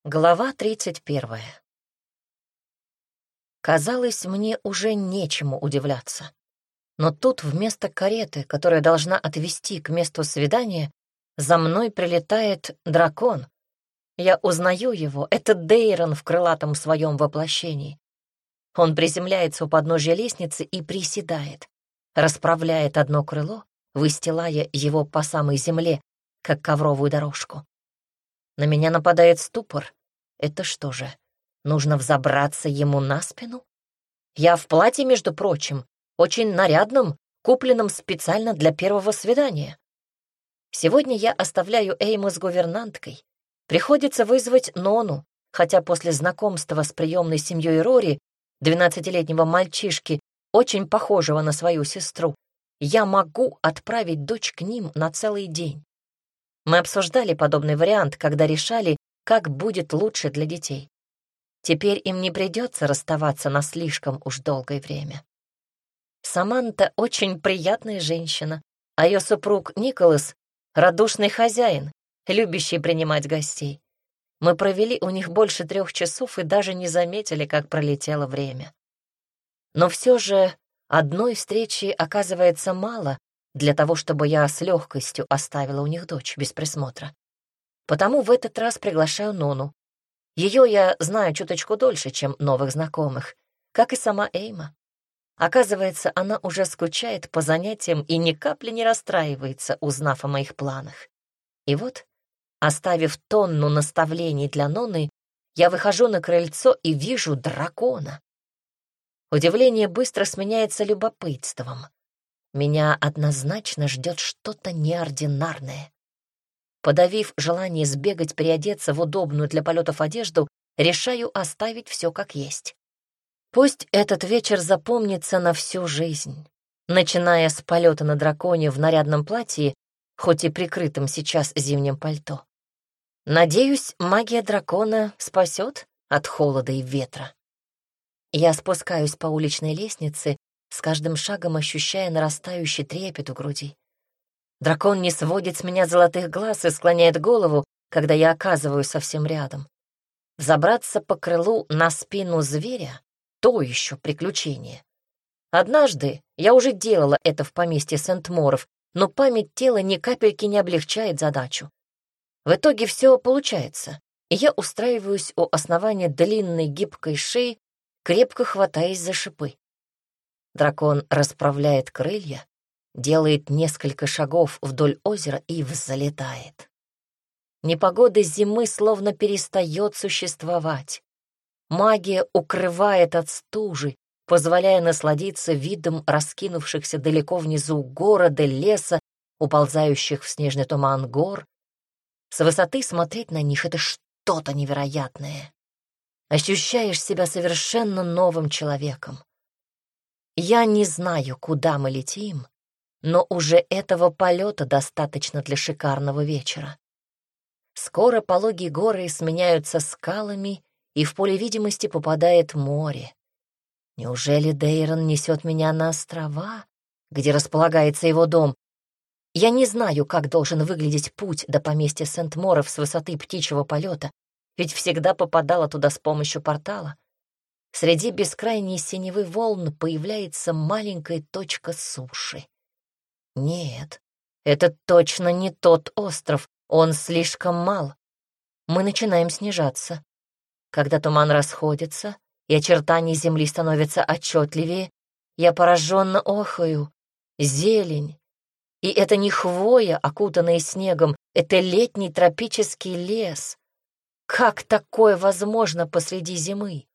Глава 31. Казалось, мне уже нечему удивляться. Но тут вместо кареты, которая должна отвезти к месту свидания, за мной прилетает дракон. Я узнаю его, это Дейрон в крылатом своем воплощении. Он приземляется у подножья лестницы и приседает, расправляет одно крыло, выстилая его по самой земле, как ковровую дорожку. На меня нападает ступор. Это что же, нужно взобраться ему на спину? Я в платье, между прочим, очень нарядном, купленном специально для первого свидания. Сегодня я оставляю Эйму с гувернанткой. Приходится вызвать Нону, хотя после знакомства с приемной семьей Рори, 12-летнего мальчишки, очень похожего на свою сестру, я могу отправить дочь к ним на целый день. Мы обсуждали подобный вариант, когда решали, как будет лучше для детей. Теперь им не придется расставаться на слишком уж долгое время. Саманта очень приятная женщина, а ее супруг Николас — радушный хозяин, любящий принимать гостей. Мы провели у них больше 3 часов и даже не заметили, как пролетело время. Но все же одной встречи оказывается мало для того, чтобы я с легкостью оставила у них дочь без присмотра. Потому в этот раз приглашаю Нону. Ее я знаю чуточку дольше, чем новых знакомых, как и сама Эйма. Оказывается, она уже скучает по занятиям и ни капли не расстраивается, узнав о моих планах. И вот, оставив тонну наставлений для Ноны, я выхожу на крыльцо и вижу дракона. Удивление быстро сменяется любопытством. Меня однозначно ждет что-то неординарное. Подавив желание сбегать переодеться в удобную для полетов одежду, решаю оставить все как есть. Пусть этот вечер запомнится на всю жизнь, начиная с полета на драконе в нарядном платье, хоть и прикрытым сейчас зимним пальто. Надеюсь, магия дракона спасет от холода и ветра. Я спускаюсь по уличной лестнице, с каждым шагом ощущая нарастающий трепет в груди. Дракон не сводит с меня золотых глаз и склоняет голову, когда я оказываюсь совсем рядом. Взобраться по крылу на спину зверя — то еще приключение. Однажды я уже делала это в поместье Сент-Моров, но память тела ни капельки не облегчает задачу. В итоге все получается, и я устраиваюсь у основания длинной гибкой шеи, крепко хватаясь за шипы. Дракон расправляет крылья, делает несколько шагов вдоль озера и взлетает. Непогода зимы словно перестает существовать. Магия укрывает от стужи, позволяя насладиться видом раскинувшихся далеко внизу города, леса, уползающих в снежный туман гор. С высоты смотреть на них — это что-то невероятное. Ощущаешь себя совершенно новым человеком. Я не знаю, куда мы летим, но уже этого полета достаточно для шикарного вечера. Скоро пологие горы сменяются скалами, и в поле видимости попадает море. Неужели Дейрон несет меня на острова, где располагается его дом? Я не знаю, как должен выглядеть путь до поместья Сент-Моров с высоты птичьего полета, ведь всегда попадала туда с помощью портала. Среди бескрайней синевы волн появляется маленькая точка суши. Нет, это точно не тот остров, он слишком мал. Мы начинаем снижаться. Когда туман расходится и очертания земли становятся отчетливее, я пораженно охаю. Зелень. И это не хвоя, окутанная снегом, это летний тропический лес. Как такое возможно посреди зимы?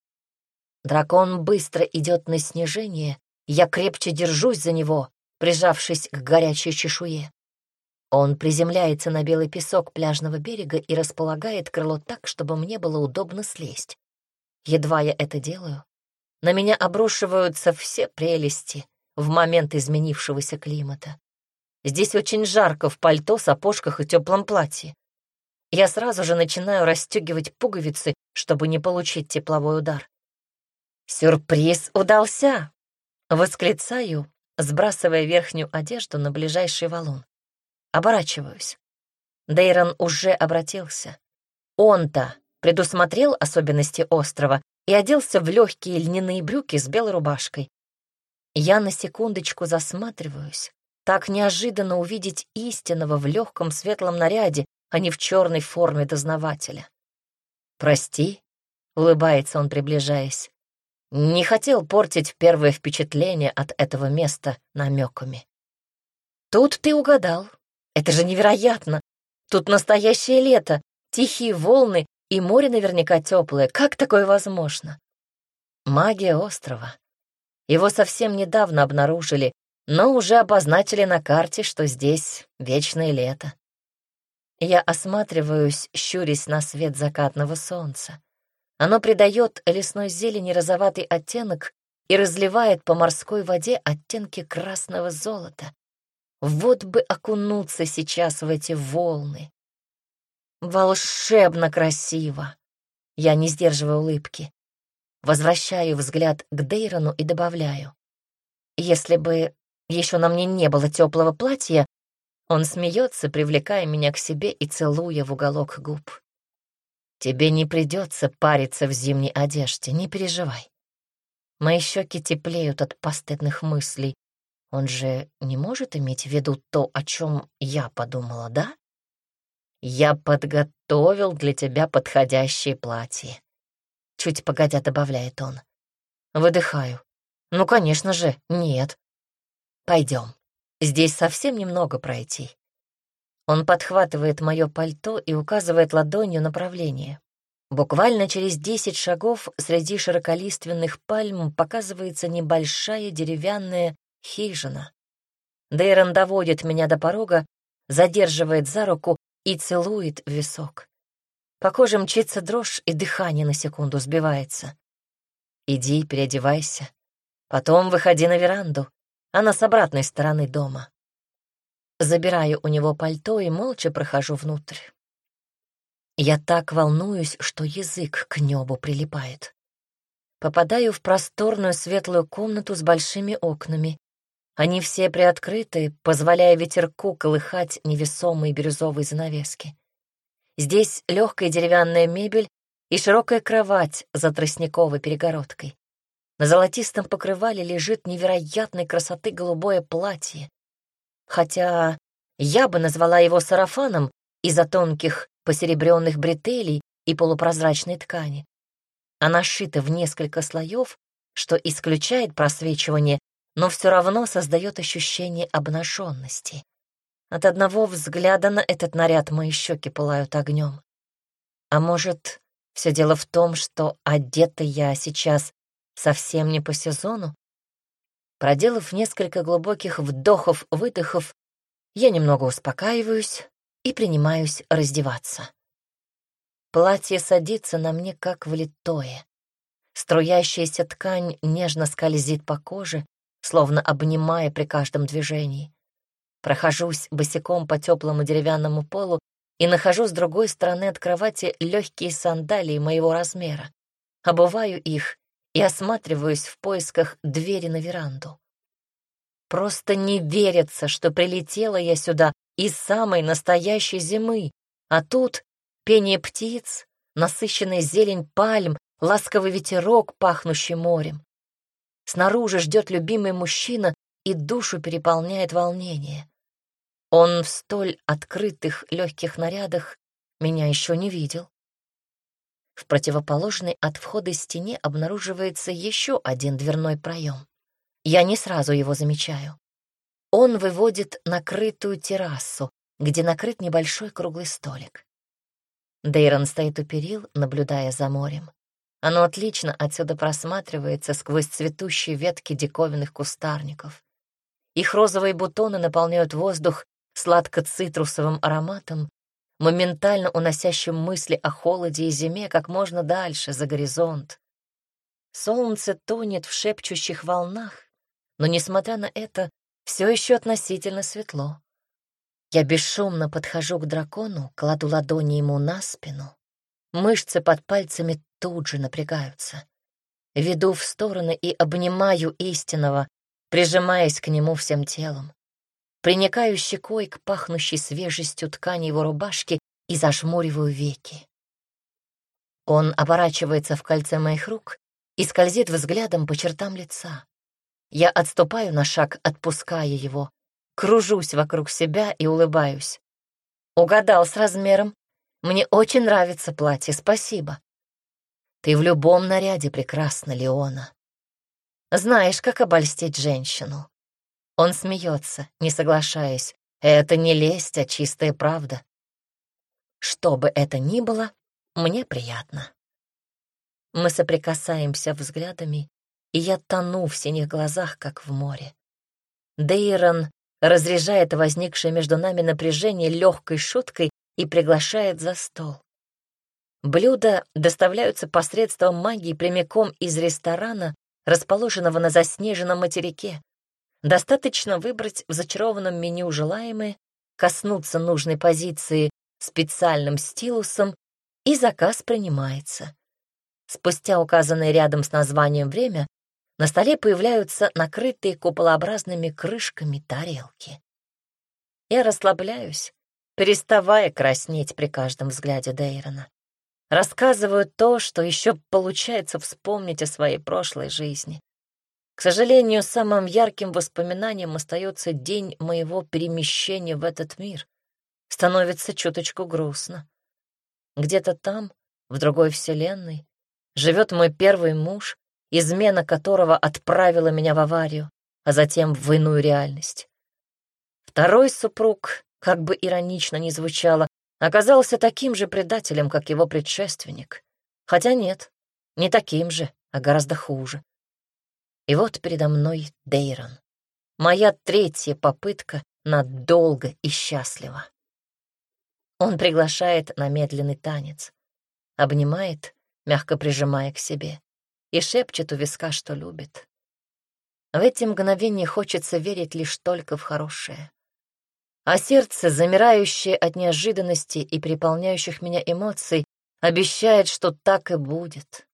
Дракон быстро идет на снижение, я крепче держусь за него, прижавшись к горячей чешуе. Он приземляется на белый песок пляжного берега и располагает крыло так, чтобы мне было удобно слезть. Едва я это делаю, на меня обрушиваются все прелести в момент изменившегося климата. Здесь очень жарко в пальто, сапожках и теплом платье. Я сразу же начинаю расстегивать пуговицы, чтобы не получить тепловой удар. «Сюрприз удался!» — восклицаю, сбрасывая верхнюю одежду на ближайший валун. Оборачиваюсь. Дейрон уже обратился. Он-то предусмотрел особенности острова и оделся в легкие льняные брюки с белой рубашкой. Я на секундочку засматриваюсь. Так неожиданно увидеть истинного в легком светлом наряде, а не в черной форме дознавателя. «Прости», — улыбается он, приближаясь. «Не хотел портить первое впечатление от этого места намеками». «Тут ты угадал. Это же невероятно. Тут настоящее лето, тихие волны и море наверняка теплое. Как такое возможно?» Магия острова. Его совсем недавно обнаружили, но уже обозначили на карте, что здесь вечное лето. Я осматриваюсь, щурясь на свет закатного солнца. Оно придает лесной зелени розоватый оттенок и разливает по морской воде оттенки красного золота. Вот бы окунуться сейчас в эти волны. Волшебно красиво. Я не сдерживаю улыбки. Возвращаю взгляд к Дейрону и добавляю. Если бы еще на мне не было теплого платья, он смеется, привлекая меня к себе и целуя в уголок губ. Тебе не придется париться в зимней одежде, не переживай. Мои щеки теплеют от постыдных мыслей. Он же не может иметь в виду то, о чем я подумала, да? Я подготовил для тебя подходящее платье. Чуть погодя добавляет он. Выдыхаю. Ну, конечно же, нет. Пойдем. Здесь совсем немного пройти. Он подхватывает мое пальто и указывает ладонью направление. Буквально через 10 шагов среди широколиственных пальм показывается небольшая деревянная хижина. Дейрон доводит меня до порога, задерживает за руку и целует в висок. По коже мчится дрожь, и дыхание на секунду сбивается. Иди, переодевайся. Потом выходи на веранду. Она с обратной стороны дома. Забираю у него пальто и молча прохожу внутрь. Я так волнуюсь, что язык к небу прилипает. Попадаю в просторную светлую комнату с большими окнами. Они все приоткрыты, позволяя ветерку колыхать невесомые бирюзовые занавески. Здесь легкая деревянная мебель и широкая кровать за тростниковой перегородкой. На золотистом покрывале лежит невероятной красоты голубое платье. Хотя я бы назвала его сарафаном из-за тонких посеребренных бретелей и полупрозрачной ткани. Она сшита в несколько слоев, что исключает просвечивание, но все равно создает ощущение обнаженности. От одного взгляда на этот наряд мои щеки пылают огнем. А может, все дело в том, что одета я сейчас совсем не по сезону? Проделав несколько глубоких вдохов-выдохов, я немного успокаиваюсь и принимаюсь раздеваться. Платье садится на мне как влитое. Струящаяся ткань нежно скользит по коже, словно обнимая при каждом движении. Прохожусь босиком по теплому деревянному полу и нахожу с другой стороны от кровати легкие сандалии моего размера. Обуваю их и осматриваюсь в поисках двери на веранду. Просто не верится, что прилетела я сюда из самой настоящей зимы, а тут пение птиц, насыщенная зелень пальм, ласковый ветерок, пахнущий морем. Снаружи ждет любимый мужчина, и душу переполняет волнение. Он в столь открытых легких нарядах меня еще не видел. В противоположной от входа стене обнаруживается еще один дверной проем. Я не сразу его замечаю. Он выводит на крытую террасу, где накрыт небольшой круглый столик. Дейрон стоит у перил, наблюдая за морем. Оно отлично отсюда просматривается сквозь цветущие ветки диковинных кустарников. Их розовые бутоны наполняют воздух сладко-цитрусовым ароматом, моментально уносящим мысли о холоде и зиме как можно дальше, за горизонт. Солнце тонет в шепчущих волнах, но, несмотря на это, все еще относительно светло. Я бесшумно подхожу к дракону, кладу ладони ему на спину. Мышцы под пальцами тут же напрягаются. Веду в стороны и обнимаю истинного, прижимаясь к нему всем телом. Приникаю щекой к пахнущей свежестью ткани его рубашки и зажмуриваю веки. Он оборачивается в кольце моих рук и скользит взглядом по чертам лица. Я отступаю на шаг, отпуская его, кружусь вокруг себя и улыбаюсь. Угадал с размером. Мне очень нравится платье, спасибо. Ты в любом наряде прекрасна, Леона. Знаешь, как обольстить женщину. Он смеется, не соглашаясь. Это не лесть, а чистая правда. Что бы это ни было, мне приятно. Мы соприкасаемся взглядами, и я тону в синих глазах, как в море. Дейрон разряжает возникшее между нами напряжение легкой шуткой и приглашает за стол. Блюда доставляются посредством магии прямиком из ресторана, расположенного на заснеженном материке. Достаточно выбрать в зачарованном меню желаемое, коснуться нужной позиции специальным стилусом, и заказ принимается. Спустя указанное рядом с названием время на столе появляются накрытые куполообразными крышками тарелки. Я расслабляюсь, переставая краснеть при каждом взгляде Дейрона. Рассказываю то, что еще получается вспомнить о своей прошлой жизни. К сожалению, самым ярким воспоминанием остается день моего перемещения в этот мир. Становится чуточку грустно. Где-то там, в другой вселенной, живет мой первый муж, измена которого отправила меня в аварию, а затем в иную реальность. Второй супруг, как бы иронично ни звучало, оказался таким же предателем, как его предшественник. Хотя нет, не таким же, а гораздо хуже. И вот передо мной Дейрон. Моя третья попытка на долго и счастливо. Он приглашает на медленный танец, обнимает, мягко прижимая к себе, и шепчет у виска, что любит. В эти мгновения хочется верить лишь только в хорошее. А сердце, замирающее от неожиданности и переполняющих меня эмоций, обещает, что так и будет.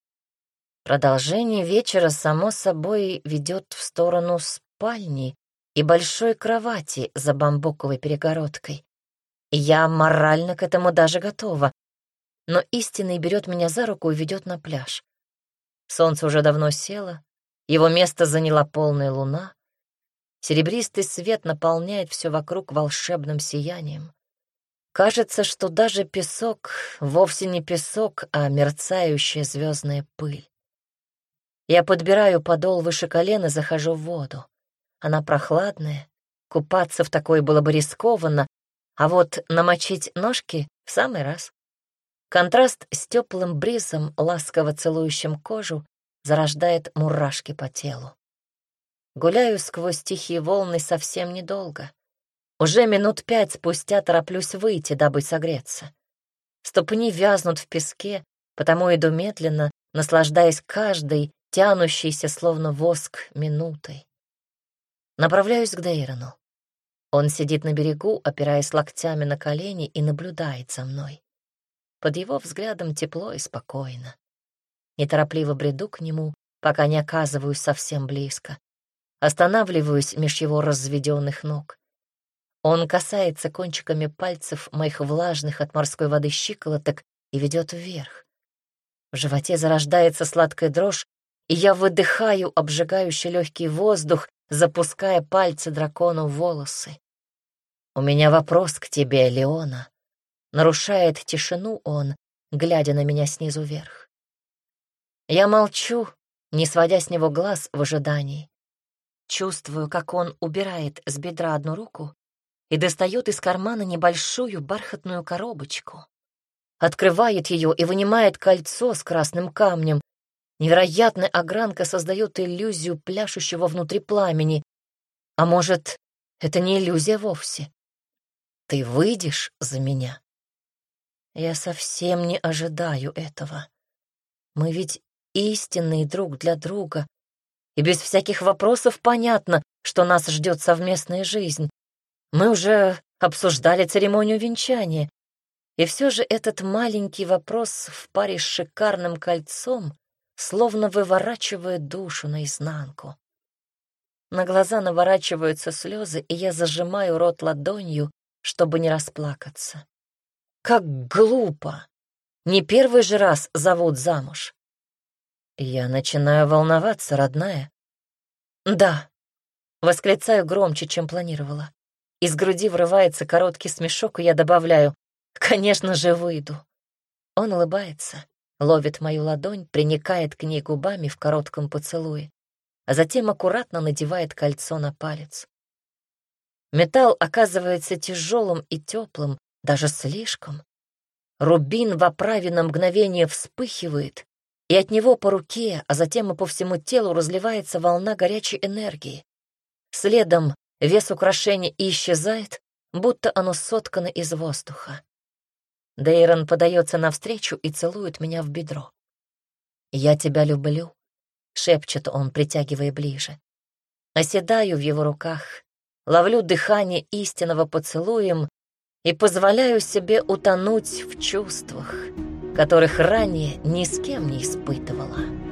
Продолжение вечера, само собой, ведет в сторону спальни и большой кровати за бамбуковой перегородкой. И я морально к этому даже готова. Но истинный берет меня за руку и ведет на пляж. Солнце уже давно село, его место заняла полная луна. Серебристый свет наполняет все вокруг волшебным сиянием. Кажется, что даже песок вовсе не песок, а мерцающая звездная пыль. Я подбираю подол выше колена и захожу в воду. Она прохладная, купаться в такой было бы рискованно, а вот намочить ножки в самый раз. Контраст с теплым бризом, ласково целующим кожу, зарождает мурашки по телу. Гуляю сквозь тихие волны совсем недолго. Уже минут 5 спустя тороплюсь выйти, дабы согреться. Ступни вязнут в песке, потому иду медленно, наслаждаясь каждой, тянущейся словно воск, минутой. Направляюсь к Дейрону. Он сидит на берегу, опираясь локтями на колени, и наблюдает за мной. Под его взглядом тепло и спокойно. Неторопливо бреду к нему, пока не оказываюсь совсем близко. Останавливаюсь меж его разведенных ног. Он касается кончиками пальцев моих влажных от морской воды щиколоток и ведет вверх. В животе зарождается сладкая дрожь, и я выдыхаю обжигающий легкий воздух, запуская пальцы дракону в волосы. «У меня вопрос к тебе, Леона», — нарушает тишину он, глядя на меня снизу вверх. Я молчу, не сводя с него глаз в ожидании. Чувствую, как он убирает с бедра одну руку и достает из кармана небольшую бархатную коробочку. Открывает ее и вынимает кольцо с красным камнем. Невероятная огранка создает иллюзию пляшущего внутри пламени. А может, это не иллюзия вовсе? Ты выйдешь за меня? Я совсем не ожидаю этого. Мы ведь истинные друг для друга, и без всяких вопросов понятно, что нас ждет совместная жизнь. Мы уже обсуждали церемонию венчания, и все же этот маленький вопрос в паре с шикарным кольцом словно выворачивает душу наизнанку. На глаза наворачиваются слезы, и я зажимаю рот ладонью, чтобы не расплакаться. Как глупо! Не первый же раз зовут замуж. Я начинаю волноваться, родная. Да, восклицаю громче, чем планировала. Из груди врывается короткий смешок, и я добавляю: конечно же, выйду. Он улыбается, ловит мою ладонь, приникает к ней губами в коротком поцелуе, а затем аккуратно надевает кольцо на палец. Металл оказывается тяжелым и теплым, даже слишком. Рубин в оправе на мгновение вспыхивает, и от него по руке, а затем и по всему телу разливается волна горячей энергии. Следом вес украшения исчезает, будто оно соткано из воздуха. Дейрон подается навстречу и целует меня в бедро. «Я тебя люблю», — шепчет он, притягивая ближе. Оседаю в его руках, ловлю дыхание истинного поцелуем и позволяю себе утонуть в чувствах, которых ранее ни с кем не испытывала.